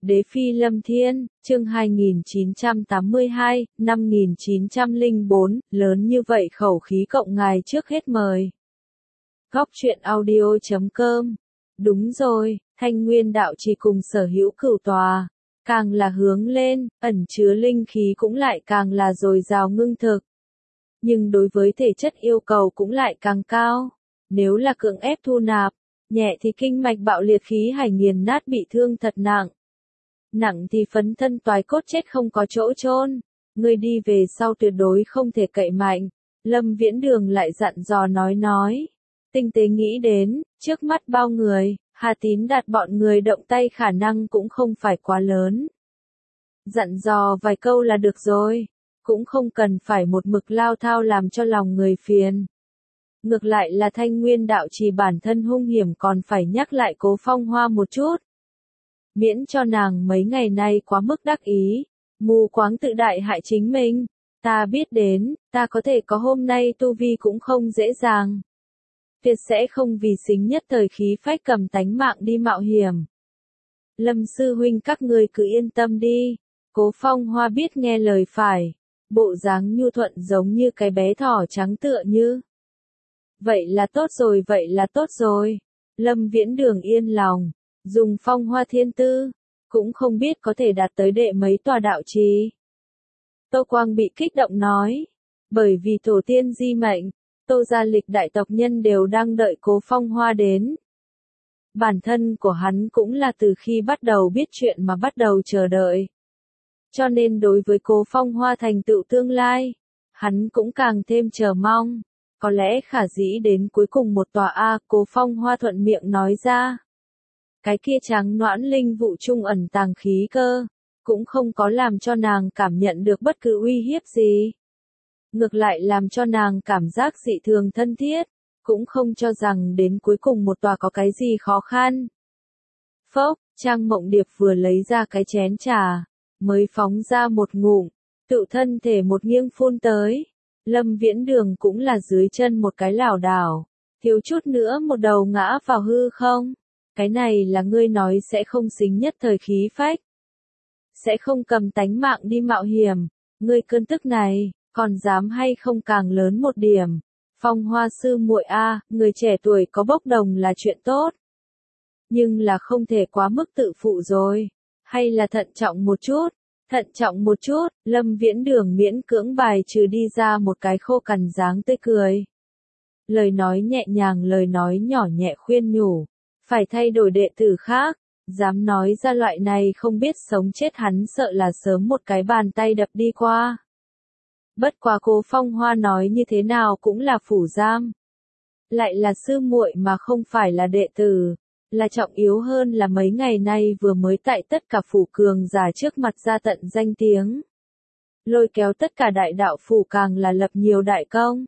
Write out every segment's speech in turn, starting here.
Đế phi lâm thiên, chương 2982, 5904, lớn như vậy khẩu khí cộng ngài trước hết mời. Góc truyện audio.com. Đúng rồi, Thanh Nguyên đạo trì cùng sở hữu cửu tòa, càng là hướng lên, ẩn chứa linh khí cũng lại càng là dồi dào ngưng thực. Nhưng đối với thể chất yêu cầu cũng lại càng cao. Nếu là cưỡng ép thu nạp, nhẹ thì kinh mạch bạo liệt khí hải nghiền nát bị thương thật nặng. Nặng thì phấn thân toái cốt chết không có chỗ chôn. Ngươi đi về sau tuyệt đối không thể cậy mạnh. Lâm Viễn Đường lại dặn dò nói. Tinh tế nghĩ đến, trước mắt bao người, Hà Tín Đạt bọn người động tay khả năng cũng không phải quá lớn. Dặn dò vài câu là được rồi, cũng không cần phải một mực lao thao làm cho lòng người phiền. Ngược lại là Thanh Nguyên đạo trì bản thân hung hiểm còn phải nhắc lại Cố Phong Hoa một chút. Miễn cho nàng mấy ngày nay quá mức đắc ý, mù quáng tự đại hại chính mình. Ta biết đến, ta có thể có hôm nay tu vi cũng không dễ dàng. Tuyệt sẽ không vì xính nhất thời khí phách cầm tánh mạng đi mạo hiểm. Lâm sư huynh các ngươi cứ yên tâm đi. Cố Phong Hoa biết nghe lời phải. Bộ dáng nhu thuận giống như cái bé thỏ trắng tựa như. Vậy là tốt rồi. Lâm Viễn Đường yên lòng. Dùng Phong Hoa thiên tư, cũng không biết có thể đạt tới đệ mấy tòa đạo trì. Tô Quang bị kích động nói. Bởi vì tổ tiên di mệnh, Tô gia lịch đại tộc nhân đều đang đợi Cố Phong Hoa đến. Bản thân của hắn cũng là từ khi bắt đầu biết chuyện mà bắt đầu chờ đợi. Cho nên đối với Cố Phong Hoa thành tựu tương lai, hắn cũng càng thêm chờ mong. Có lẽ khả dĩ đến cuối cùng một tòa A, Cố Phong Hoa thuận miệng nói ra. Cái kia trắng noãn linh vụ trung ẩn tàng khí cơ, cũng không có làm cho nàng cảm nhận được bất cứ uy hiếp gì. Ngược lại làm cho nàng cảm giác dị thường thân thiết, cũng không cho rằng đến cuối cùng một tòa có cái gì khó khăn. Phốc, Trang Mộng Điệp vừa lấy ra cái chén trà, mới phóng ra một ngụm, tự thân thể một nghiêng phun tới. Lâm Viễn Đường cũng là dưới chân một cái lảo đảo, thiếu chút nữa một đầu ngã vào hư không. Cái này là ngươi nói sẽ không xính nhất thời khí phách. Sẽ không cầm tánh mạng đi mạo hiểm. Ngươi cơn tức này, còn dám hay không càng lớn một điểm. Phong Hoa sư muội a, người trẻ tuổi có bốc đồng là chuyện tốt. Nhưng là không thể quá mức tự phụ rồi. Hay là thận trọng một chút, Lâm Viễn Đường miễn cưỡng bài trừ đi ra một cái khô cằn dáng tươi cười. Lời nói nhẹ nhàng, lời nói nhỏ nhẹ khuyên nhủ. Phải thay đổi đệ tử khác, dám nói ra loại này không biết sống chết hắn sợ là sớm một cái bàn tay đập đi qua. Bất quá Cố Phong Hoa nói như thế nào cũng là phủ giam. Lại là sư muội mà không phải là đệ tử, là trọng yếu hơn là mấy ngày nay vừa mới tại tất cả phủ cường giả trước mặt ra tận danh tiếng. Lôi kéo tất cả đại đạo phủ càng là lập nhiều đại công.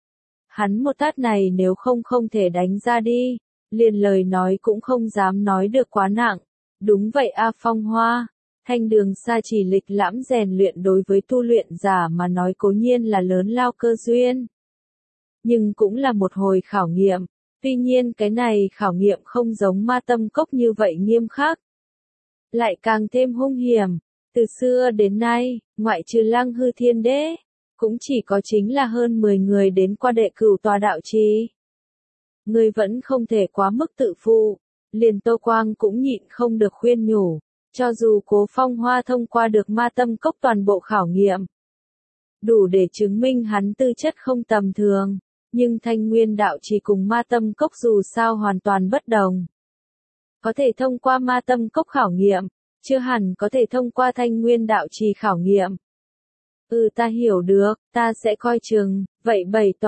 Hắn một tát này nếu không thể đánh ra đi. Liền lời nói cũng không dám nói được quá nặng. Đúng vậy a Phong Hoa, Thanh Đường xa chỉ lịch lãm rèn luyện đối với tu luyện giả mà nói cố nhiên là lớn lao cơ duyên. Nhưng cũng là một hồi khảo nghiệm, tuy nhiên cái này khảo nghiệm không giống Ma Tâm Cốc như vậy nghiêm khắc. Lại càng thêm hung hiểm, từ xưa đến nay, ngoại trừ Lăng Hư Thiên Đế, cũng chỉ có chính là hơn 10 người đến qua đệ cửu tòa đạo trì. Ngươi vẫn không thể quá mức tự phụ, liền Tô Quang cũng nhịn không được khuyên nhủ, cho dù Cố Phong Hoa thông qua được Ma Tâm Cốc toàn bộ khảo nghiệm, đủ để chứng minh hắn tư chất không tầm thường, nhưng Thanh Nguyên đạo trì cùng Ma Tâm Cốc dù sao hoàn toàn bất đồng. Có thể thông qua Ma Tâm Cốc khảo nghiệm, chưa hẳn có thể thông qua Thanh Nguyên đạo trì khảo nghiệm. Ta hiểu được, ta sẽ coi chừng, vậy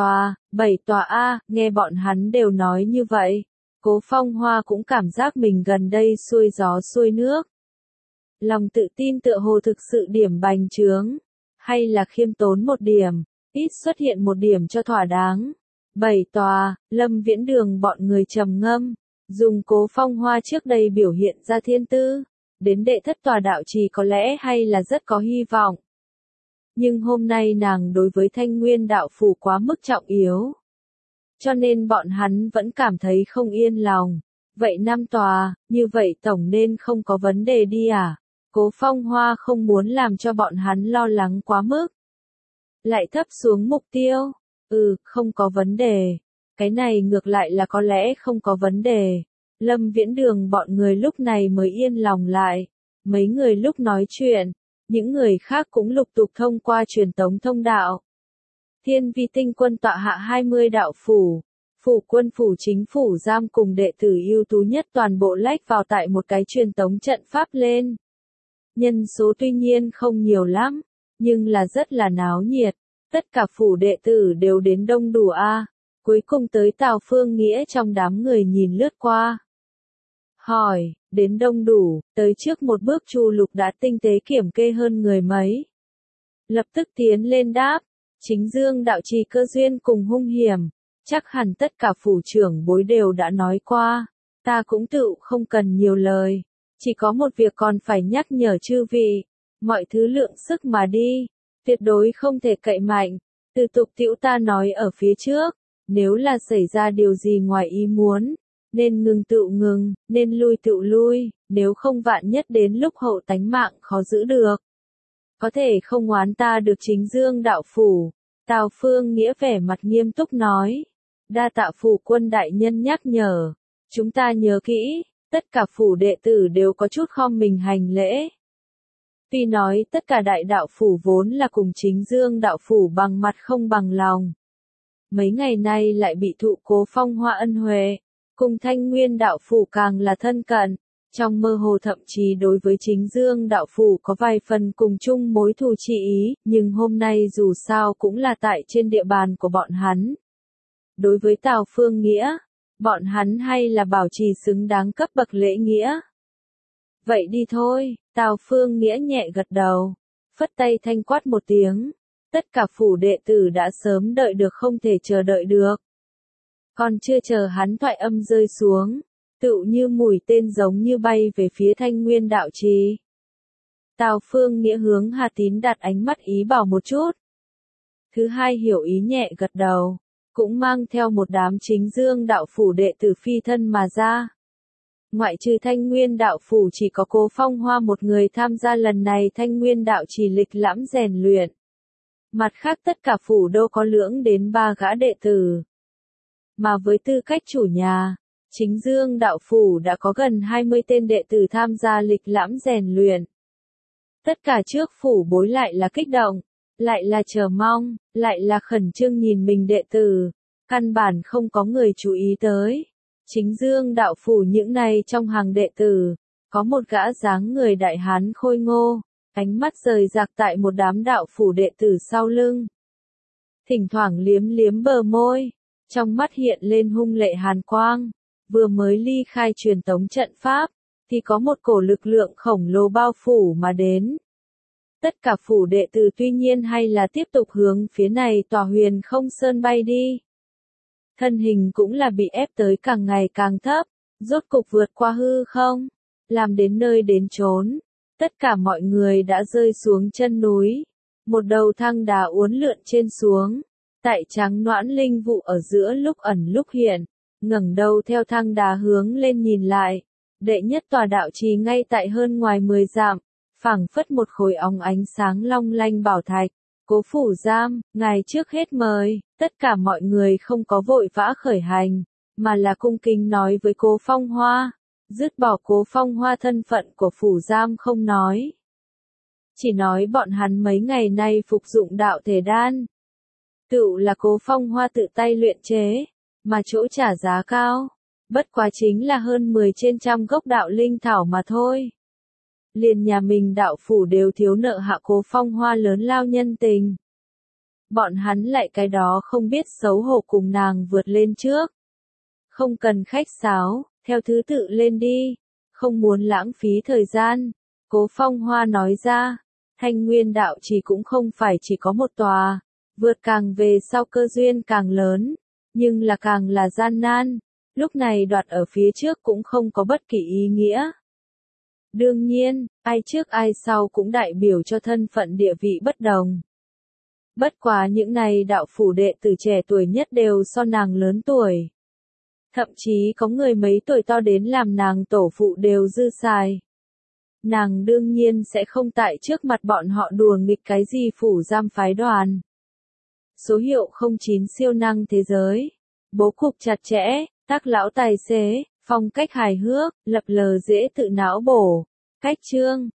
7 tòa a, nghe bọn hắn đều nói như vậy. Cố Phong Hoa cũng cảm giác mình gần đây xuôi gió xuôi nước. Lòng tự tin tựa hồ thực sự điểm bành trướng, hay là khiêm tốn một điểm, ít xuất hiện một điểm cho thỏa đáng. 7 tòa, Lâm Viễn Đường bọn người trầm ngâm, dùng Cố Phong Hoa trước đây biểu hiện ra thiên tư, đến đệ thất tòa đạo trì có lẽ hay là rất có hy vọng. Nhưng hôm nay nàng đối với Thanh Nguyên đạo phủ quá mức trọng yếu. Cho nên bọn hắn vẫn cảm thấy không yên lòng. Vậy 5 tòa, như vậy tổng nên không có vấn đề đi à? Cố Phong Hoa không muốn làm cho bọn hắn lo lắng quá mức. Lại thấp xuống mục tiêu. Không có vấn đề. Cái này ngược lại là có lẽ không có vấn đề. Lâm Viễn Đường bọn người lúc này mới yên lòng lại. Mấy người lúc nói chuyện, những người khác cũng lục tục thông qua truyền tống thông đạo. Thiên Vi Tinh Quân tọa hạ 20 đạo phủ. Phủ quân phủ chính phủ giam cùng đệ tử ưu tú nhất toàn bộ lách vào tại một cái truyền tống trận pháp lên. Nhân số tuy nhiên không nhiều lắm, nhưng là rất là náo nhiệt. Tất cả phủ đệ tử đều đến đông đủ a. Cuối cùng tới Tào Phương Nghĩa trong đám người nhìn lướt qua. Hỏi, đến đông đủ, tới trước một bước Chu Lục đã tinh tế kiểm kê hơn người mấy. Lập tức tiến lên đáp, Chính Dương đạo trì Cơ Duyên cùng Hung Hiểm. Chắc hẳn tất cả phủ trưởng bối đều đã nói qua, ta cũng tự không cần nhiều lời, chỉ có một việc còn phải nhắc nhở chư vị, mọi thứ lượng sức mà đi, tuyệt đối không thể cậy mạnh, từ tục tiễu ta nói ở phía trước, nếu là xảy ra điều gì ngoài ý muốn, nên ngừng tự ngừng, nên lui tự lui, nếu không vạn nhất đến lúc hậu tánh mạng khó giữ được. Có thể không oán ta được Chính Dương đạo phủ, Tào Phương Nghĩa vẻ mặt nghiêm túc nói. Đa tạ phủ quân đại nhân nhắc nhở. Chúng ta nhớ kỹ, tất cả phủ đệ tử đều có chút khom mình hành lễ. Tuy nói tất cả đại đạo phủ vốn là cùng Chính Dương đạo phủ bằng mặt không bằng lòng. Mấy ngày nay lại bị thụ Cố Phong Hoa ân huệ, cùng Thanh Nguyên đạo phủ càng là thân cận. Trong mơ hồ thậm chí đối với Chính Dương đạo phủ có vài phần cùng chung mối thù chi ý, nhưng hôm nay dù sao cũng là tại trên địa bàn của bọn hắn. Đối với Tào Phương Nghĩa, bọn hắn hay là bảo trì xứng đáng cấp bậc lễ nghĩa. Vậy đi thôi, Tào Phương Nghĩa nhẹ gật đầu, phất tay thanh quát một tiếng. Tất cả phủ đệ tử đã sớm đợi được không thể chờ đợi được. Còn chưa chờ hắn thoại âm rơi xuống, tựu như mũi tên giống như bay về phía Thanh Nguyên đạo trì. Tào Phương Nghĩa hướng Hà Tín đặt ánh mắt ý bảo một chút. Thứ hai hiểu ý nhẹ gật đầu, cũng mang theo một đám Chính Dương đạo phủ đệ tử phi thân mà ra. Ngoại trừ Thanh Nguyên đạo phủ chỉ có Cố Phong Hoa một người tham gia lần này Thanh Nguyên đạo trì lịch lãm rèn luyện. Mặt khác tất cả phủ đô có lưỡng đến 3 gã đệ tử. Mà với tư cách chủ nhà, Chính Dương đạo phủ đã có gần 20 tên đệ tử tham gia lịch lãm rèn luyện. Tất cả trước phủ bối lại là kích động, lại là chờ mong, lại là khẩn trương nhìn mình đệ tử, căn bản không có người chú ý tới. Chính Dương đạo phủ những này trong hàng đệ tử, có một gã dáng người đại hán khôi ngô, ánh mắt rời rạc tại một đám đạo phủ đệ tử sau lưng. Thỉnh thoảng liếm liếm bờ môi, trong mắt hiện lên hung lệ hàn quang, vừa mới ly khai truyền tống trận pháp, thì có một cổ lực lượng khổng lồ bao phủ mà đến. Tất cả phủ đệ tử tuy nhiên hay là tiếp tục hướng phía này tòa Huyền Không Sơn bay đi. Thân hình cũng là bị ép tới càng ngày càng thấp, rốt cục vượt qua hư không, làm đến nơi đến chốn. Tất cả mọi người đã rơi xuống chân núi, một đầu thang đá uốn lượn trên xuống, tại trắng noãn linh vụ ở giữa lúc ẩn lúc hiện, ngẩng đầu theo thang đá hướng lên nhìn lại, đệ nhất tòa đạo trì ngay tại hơn ngoài 10 dặm, phảng phất một khối óng ánh sáng long lanh bảo thạch. Cố phủ giam, ngài trước hết mời, tất cả mọi người không có vội vã khởi hành, mà là cung kính nói với Cố Phong Hoa, dứt bỏ Cố Phong Hoa thân phận của phủ giam không nói. Chỉ nói bọn hắn mấy ngày nay phục dụng đạo thể đan. Tựu là Cố Phong Hoa tự tay luyện chế, mà chỗ trả giá cao, bất quá chính là hơn 10 trên trăm gốc đạo linh thảo mà thôi. Liền nhà mình đạo phủ đều thiếu nợ hạ Cố Phong Hoa lớn lao nhân tình. Bọn hắn lại cái đó không biết xấu hổ cùng nàng vượt lên trước. Không cần khách sáo, theo thứ tự lên đi, không muốn lãng phí thời gian. Cố Phong Hoa nói ra, Thanh Nguyên đạo trì cũng không phải chỉ có một tòa, vượt càng về sau cơ duyên càng lớn, nhưng là càng là gian nan, lúc này đoạt ở phía trước cũng không có bất kỳ ý nghĩa. Đương nhiên, ai trước ai sau cũng đại biểu cho thân phận địa vị bất đồng. Bất quá những này đạo phủ đệ tử trẻ tuổi nhất đều so nàng lớn tuổi. Thậm chí có người mấy tuổi to đến làm nàng tổ phụ đều dư xài. Nàng đương nhiên sẽ không tại trước mặt bọn họ đùa nghịch cái gì phủ giam phái đoàn. Số hiệu 09 siêu năng thế giới. Bố cục chặt chẽ, tác lão tài xế, phong cách hài hước, lập lờ dễ tự não bổ. Cách chương